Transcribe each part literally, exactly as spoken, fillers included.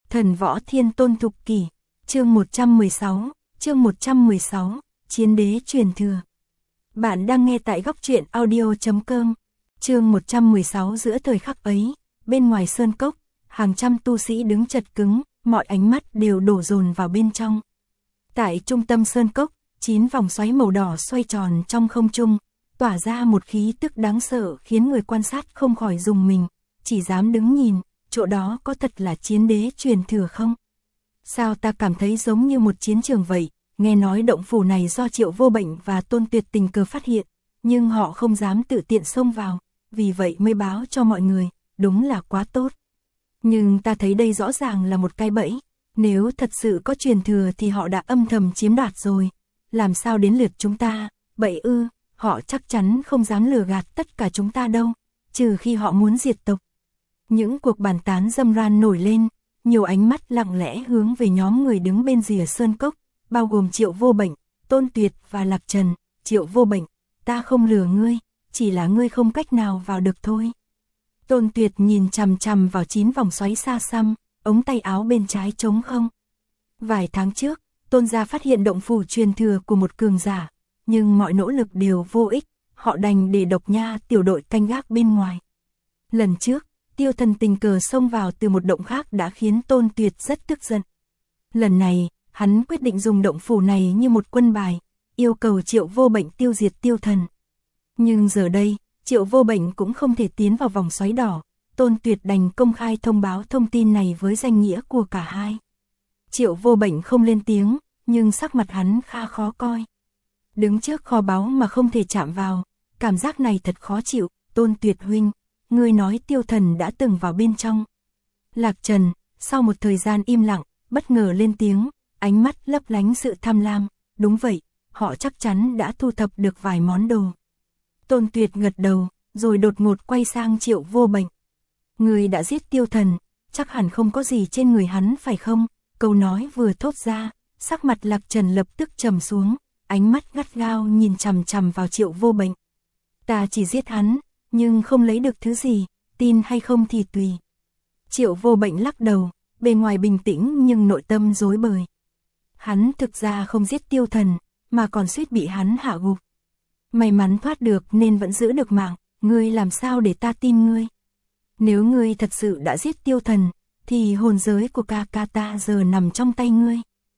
Thần võ thiên tôn thục kỷ, chương một trăm mười sáu, chương một trăm mười sáu, chiến đế truyền thừa. Bạn đang nghe tại góc truyện audio chấm com, chương một trăm mười sáu. Giữa thời khắc ấy, bên ngoài sơn cốc, hàng trăm tu sĩ đứng chật cứng, mọi ánh mắt đều đổ dồn vào bên trong. Tại trung tâm sơn cốc, chín vòng xoáy màu đỏ xoay tròn trong không trung, tỏa ra một khí tức đáng sợ khiến người quan sát không khỏi rùng mình, chỉ dám đứng nhìn, chỗ đó có thật là chiến đế truyền thừa không? Sao ta cảm thấy giống như một chiến trường vậy? Nghe nói động phủ này do Triệu Vô Bệnh và Tôn Tuyệt tình cờ phát hiện, nhưng họ không dám tự tiện xông vào, vì vậy mới báo cho mọi người, đúng là quá tốt. Nhưng ta thấy đây rõ ràng là một cái bẫy, nếu thật sự có truyền thừa thì họ đã âm thầm chiếm đoạt rồi, làm sao đến lượt chúng ta? Bẫy ư? Họ chắc chắn không dám lừa gạt tất cả chúng ta đâu, trừ khi họ muốn diệt tộc. Những cuộc bàn tán râm ran nổi lên, nhiều ánh mắt lặng lẽ hướng về nhóm người đứng bên rìa sơn cốc, bao gồm Triệu Vô Bệnh, Tôn Tuyệt và Lạc Trần. Triệu Vô Bệnh, ta không lừa ngươi, chỉ là ngươi không cách nào vào được thôi. Tôn Tuyệt nhìn chằm chằm vào chín vòng xoáy xa xăm, ống tay áo bên trái trống không. Vài tháng trước, Tôn gia phát hiện động phủ truyền thừa của một cường giả, nhưng mọi nỗ lực đều vô ích, họ đành để Độc Nha tiểu đội canh gác bên ngoài. Lần trước, Tiêu Thần tình cờ xông vào từ một động khác đã khiến Tôn Tuyệt rất tức giận. Lần này, hắn quyết định dùng động phủ này như một quân bài, yêu cầu Triệu Vô Bệnh tiêu diệt Tiêu Thần. Nhưng giờ đây, Triệu Vô Bệnh cũng không thể tiến vào vòng xoáy đỏ, Tôn Tuyệt đành công khai thông báo thông tin này với danh nghĩa của cả hai. Triệu Vô Bệnh không lên tiếng, nhưng sắc mặt hắn khá khó coi. Đứng trước kho báu mà không thể chạm vào, cảm giác này thật khó chịu. Tôn Tuyệt huynh, ngươi nói Tiêu Thần đã từng vào bên trong. Lạc Trần, sau một thời gian im lặng, bất ngờ lên tiếng, ánh mắt lấp lánh sự tham lam. Đúng vậy, họ chắc chắn đã thu thập được vài món đồ. Tôn Tuyệt gật đầu, rồi đột ngột quay sang Triệu Vô Bệnh. Ngươi đã giết Tiêu Thần, chắc hẳn không có gì trên người hắn phải không? Câu nói vừa thốt ra, sắc mặt Lạc Trần lập tức trầm xuống, ánh mắt gắt gao nhìn chằm chằm vào Triệu Vô Bệnh. Ta chỉ giết hắn, nhưng không lấy được thứ gì, tin hay không thì tùy. Triệu Vô Bệnh lắc đầu, bề ngoài bình tĩnh nhưng nội tâm rối bời. Hắn thực ra không giết Tiêu Thần, mà còn suýt bị hắn hạ gục. May mắn thoát được nên vẫn giữ được mạng, ngươi làm sao để ta tin ngươi? Nếu ngươi thật sự đã giết Tiêu Thần, thì hồn giới của ca ca ta giờ nằm trong tay ngươi.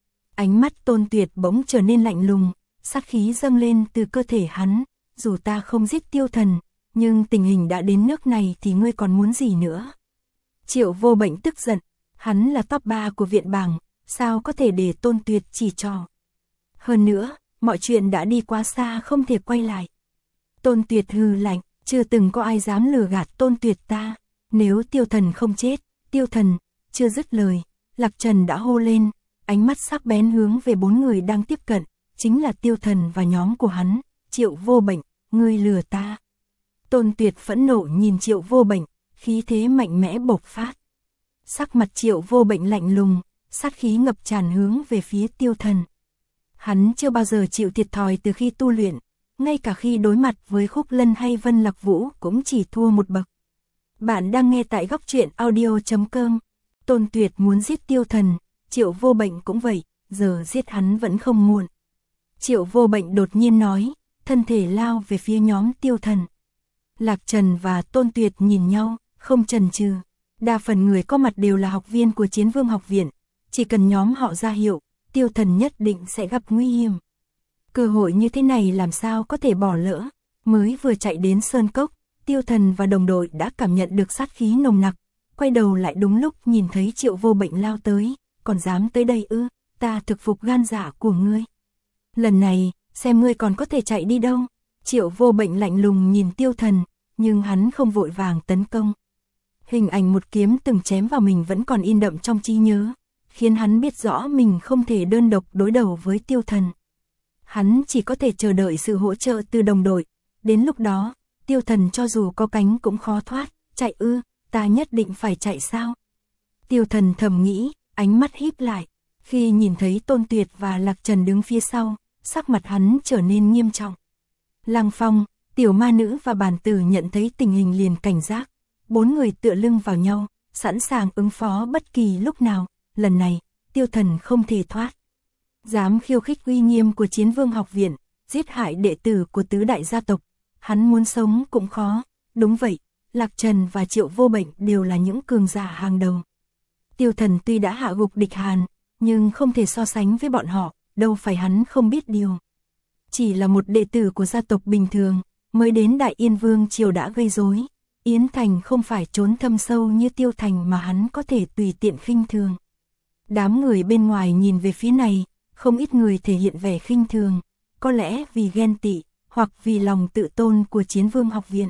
Ánh mắt Tôn Tuyệt bỗng trở nên lạnh lùng, sát khí dâng lên từ cơ thể hắn. Dù ta không giết Tiêu Thần, nhưng tình hình đã đến nước này thì ngươi còn muốn gì nữa? Triệu Vô Bệnh tức giận, hắn là top ba của viện bảng, sao có thể để Tôn Tuyệt chỉ trò. Hơn nữa, mọi chuyện đã đi quá xa không thể quay lại. Tôn Tuyệt hừ lạnh, chưa từng có ai dám lừa gạt Tôn Tuyệt ta. Nếu Tiêu Thần không chết, Tiêu Thần, chưa dứt lời, Lạc Trần đã hô lên, ánh mắt sắc bén hướng về bốn người đang tiếp cận, chính là Tiêu Thần và nhóm của hắn. Triệu Vô Bệnh, ngươi lừa ta. Tôn Tuyệt phẫn nộ nhìn Triệu Vô Bệnh, khí thế mạnh mẽ bộc phát. Sắc mặt Triệu Vô Bệnh lạnh lùng, sát khí ngập tràn hướng về phía Tiêu Thần. Hắn chưa bao giờ chịu thiệt thòi từ khi tu luyện, ngay cả khi đối mặt với Khúc Lân hay Vân Lạc Vũ cũng chỉ thua một bậc. Bạn đang nghe tại góc truyện audio chấm com. Tôn Tuyệt muốn giết Tiêu Thần, Triệu Vô Bệnh cũng vậy, giờ giết hắn vẫn không muộn. Triệu Vô Bệnh đột nhiên nói, thân thể lao về phía nhóm Tiêu Thần. Lạc Trần và Tôn Tuyệt nhìn nhau, không chần chừ. Đa phần người có mặt đều là học viên của Chiến Vương học viện, chỉ cần nhóm họ ra hiệu, Tiêu Thần nhất định sẽ gặp nguy hiểm. Cơ hội như thế này làm sao có thể bỏ lỡ. Mới vừa chạy đến sơn cốc, Tiêu Thần và đồng đội đã cảm nhận được sát khí nồng nặc, quay đầu lại đúng lúc nhìn thấy Triệu Vô Bệnh lao tới. Còn dám tới đây ư? Ta thực phục gan dạ của ngươi. Lần này, xem ngươi còn có thể chạy đi đâu. Triệu Vô Bệnh lạnh lùng nhìn Tiêu Thần, nhưng hắn không vội vàng tấn công. Hình ảnh một kiếm từng chém vào mình vẫn còn in đậm trong trí nhớ, khiến hắn biết rõ mình không thể đơn độc đối đầu với Tiêu Thần. Hắn chỉ có thể chờ đợi sự hỗ trợ từ đồng đội. Đến lúc đó, Tiêu Thần cho dù có cánh cũng khó thoát. Chạy ư? Ta nhất định phải chạy sao? Tiêu Thần thầm nghĩ, ánh mắt híp lại. Khi nhìn thấy Tôn Tuyệt và Lạc Trần đứng phía sau, sắc mặt hắn trở nên nghiêm trọng. Lăng Phong, Tiểu Ma Nữ và Bàn Tử nhận thấy tình hình liền cảnh giác. Bốn người tựa lưng vào nhau, sẵn sàng ứng phó bất kỳ lúc nào. lần này, Tiêu Thần không thể thoát. Dám khiêu khích uy nghiêm của Chiến Vương học viện, giết hại đệ tử của tứ đại gia tộc, hắn muốn sống cũng khó. Đúng vậy, Lạc Trần và Triệu Vô Bệnh đều là những cường giả hàng đầu. Tiêu Thần tuy đã hạ gục địch Hàn, nhưng không thể so sánh với bọn họ, đâu phải hắn không biết điều. Chỉ là một đệ tử của gia tộc bình thường, mới đến Đại Yên Vương Triều đã gây rối. Yến Thành không phải trốn thâm sâu như Tiêu Thành mà hắn có thể tùy tiện khinh thường. Đám người bên ngoài nhìn về phía này, không ít người thể hiện vẻ khinh thường, có lẽ vì ghen tị, hoặc vì lòng tự tôn của Chiến Vương học viện.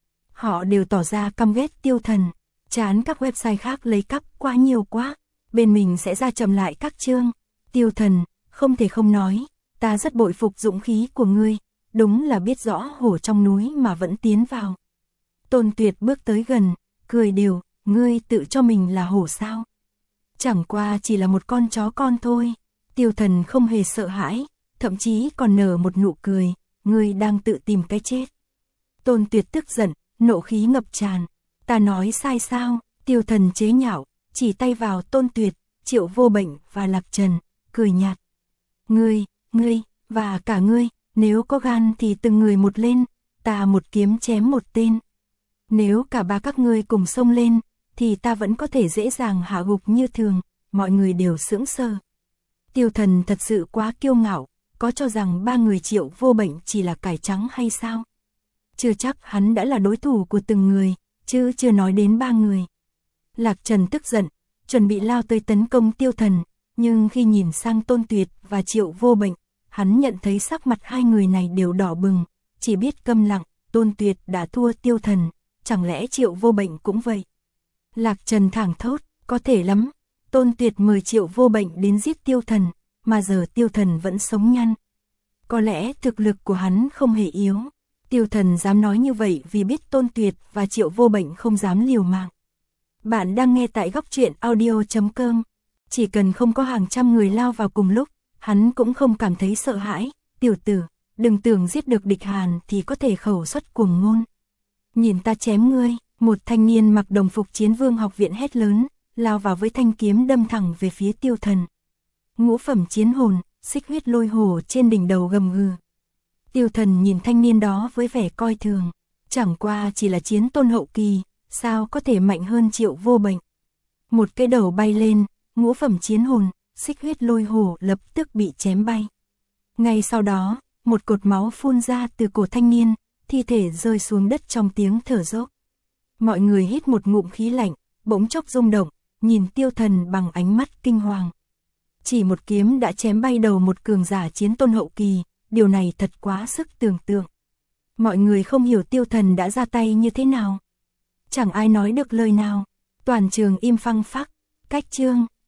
Họ đều tỏ ra căm ghét Tiêu Thần, chán các website khác lấy cắp quá nhiều quá, bên mình sẽ ra chậm lại các chương. Tiêu Thần, không thể không nói, ta rất bội phục dũng khí của ngươi, đúng là biết rõ hổ trong núi mà vẫn tiến vào. Tôn Tuyệt bước tới gần, cười đều, ngươi tự cho mình là hổ sao? Chẳng qua chỉ là một con chó con thôi. Tiêu Thần không hề sợ hãi, thậm chí còn nở một nụ cười, ngươi đang tự tìm cái chết. Tôn Tuyệt tức giận, nộ khí ngập tràn, ta nói sai sao? Tiêu Thần chế nhạo, chỉ tay vào Tôn Tuyệt, Triệu Vô Bệnh và Lạc Trần, cười nhạt. Ngươi, ngươi, và cả ngươi, nếu có gan thì từng người một lên, ta một kiếm chém một tên. Nếu cả ba các ngươi cùng xông lên, thì ta vẫn có thể dễ dàng hạ gục như thường. Mọi người đều sững sờ. Tiêu Thần thật sự quá kiêu ngạo, có cho rằng ba người Triệu Vô Bệnh chỉ là cải trắng hay sao? Chưa chắc hắn đã là đối thủ của từng người, chứ chưa nói đến ba người. Lạc Trần tức giận, chuẩn bị lao tới tấn công Tiêu Thần, nhưng khi nhìn sang Tôn Tuyệt và Triệu Vô Bệnh, hắn nhận thấy sắc mặt hai người này đều đỏ bừng, chỉ biết câm lặng. Tôn Tuyệt đã thua Tiêu Thần, chẳng lẽ Triệu Vô Bệnh cũng vậy? Lạc Trần thẳng thốt, có thể lắm. Tôn Tuyệt mời Triệu Vô Bệnh đến giết Tiêu Thần, mà giờ Tiêu Thần vẫn sống nhăn. Có lẽ thực lực của hắn không hề yếu. Tiêu Thần dám nói như vậy vì biết Tôn Tuyệt và Triệu Vô Bệnh không dám liều mạng. Bạn đang nghe tại góc truyện audio chấm com. Chỉ cần không có hàng trăm người lao vào cùng lúc, hắn cũng không cảm thấy sợ hãi. Tiểu tử, đừng tưởng giết được địch Hàn thì có thể khẩu xuất cuồng ngôn. Nhìn ta chém ngươi, một thanh niên mặc đồng phục Chiến Vương học viện hét lớn, lao vào với thanh kiếm đâm thẳng về phía Tiêu Thần. Ngũ phẩm chiến hồn, xích huyết lôi hổ trên đỉnh đầu gầm gừ. Tiêu Thần nhìn thanh niên đó với vẻ coi thường, chẳng qua chỉ là chiến tôn hậu kỳ, sao có thể mạnh hơn Triệu Vô Bệnh. Một cái đầu bay lên, ngũ phẩm chiến hồn, xích huyết lôi hổ lập tức bị chém bay. Ngay sau đó, một cột máu phun ra từ cổ thanh niên, thi thể rơi xuống đất trong tiếng thở dốc. Mọi người hít một ngụm khí lạnh, bỗng chốc rung động, nhìn Tiêu Thần bằng ánh mắt kinh hoàng. Chỉ một kiếm đã chém bay đầu một cường giả chiến tôn hậu kỳ, điều này thật quá sức tưởng tượng. Mọi người không hiểu Tiêu Thần đã ra tay như thế nào. Chẳng ai nói được lời nào, toàn trường im phăng phắc. Cách chương